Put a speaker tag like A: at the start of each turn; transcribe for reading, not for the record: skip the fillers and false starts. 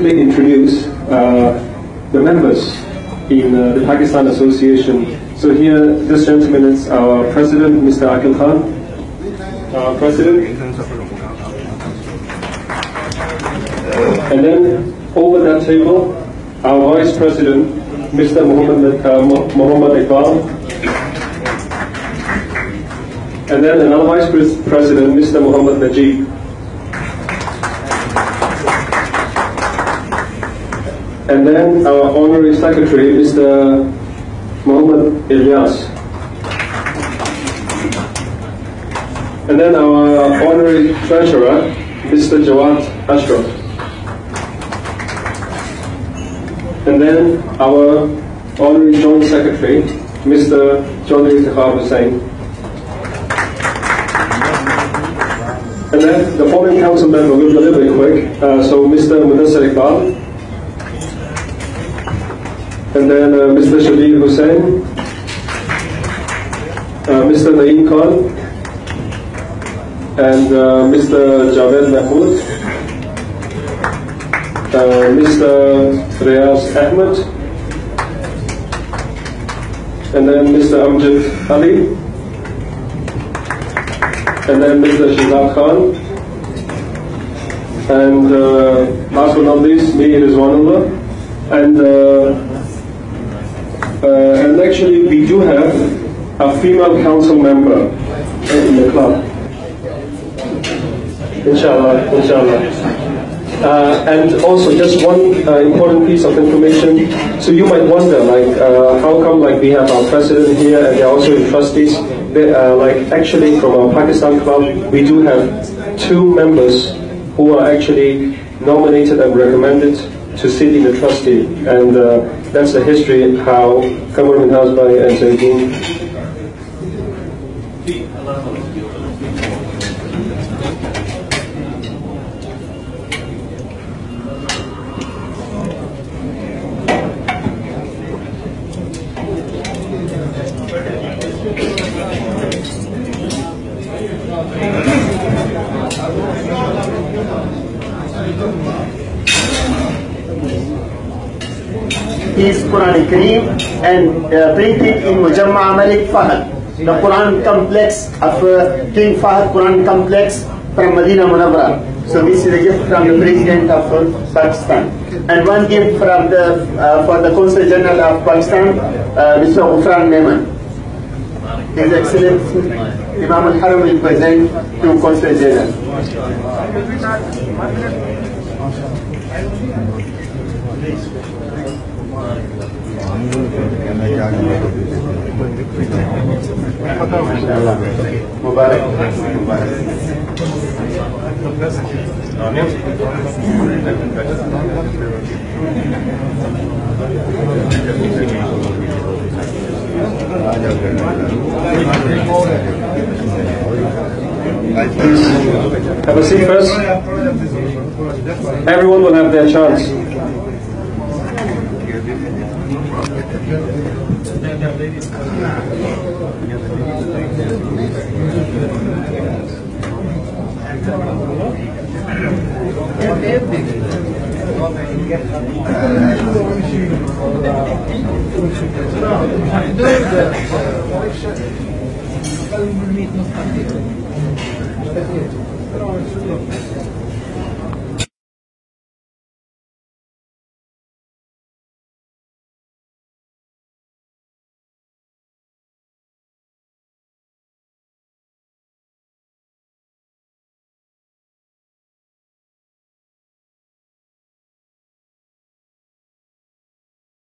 A: introduce the members in the Pakistan Association. So here, this gentleman is our president, Mr. Aqil Khan. Our president. And then over that table, our vice president, Mr. Muhammad Iqbal. And then another vice president, Mr. Muhammad Najib. And then our honorary secretary, Mr. Muhammad Ilyas. And then our honorary treasurer, Mr. Jawad Ashraf. And then our honorary joint secretary, Mr. Chaudhry Iftihar Hussain. And then the following council member will be a little bit quick. So Mr. Mudassar Iqbal. And then Mr. Shabir Hussain. Mr. Naeem Khan. And Mr. Javed Mahmood. Mr. Riyaz Ahmed. And then Mr. Amjad Ali. And then Mr. Shizad Khan. And last but not least, me, Rizwanullah. And actually we do have a female council member in the club. Inshallah, inshallah. And also just one important piece of information. So you might wonder, like, how come like we have our president here and they're also the trustees? Like actually from our Pakistan club, we do have 2 members who are actually nominated and recommended to sit in the trustee. And that's the history how Qamar Minhaj Bhai and Zaideen.
B: Is Quran Kareem and printed in Mujamma Malik Fahad, the Quran complex of King Fahad Quran complex from Medina Munawwara. So this is a gift from the President of Pakistan, and one gift from the for the Consul General of Pakistan, Mr. Ghufran Mehman. His Excellency Imam Al-Haram will present to Consul General. Mubarak.
A: Have a seat first. Everyone will have their chance.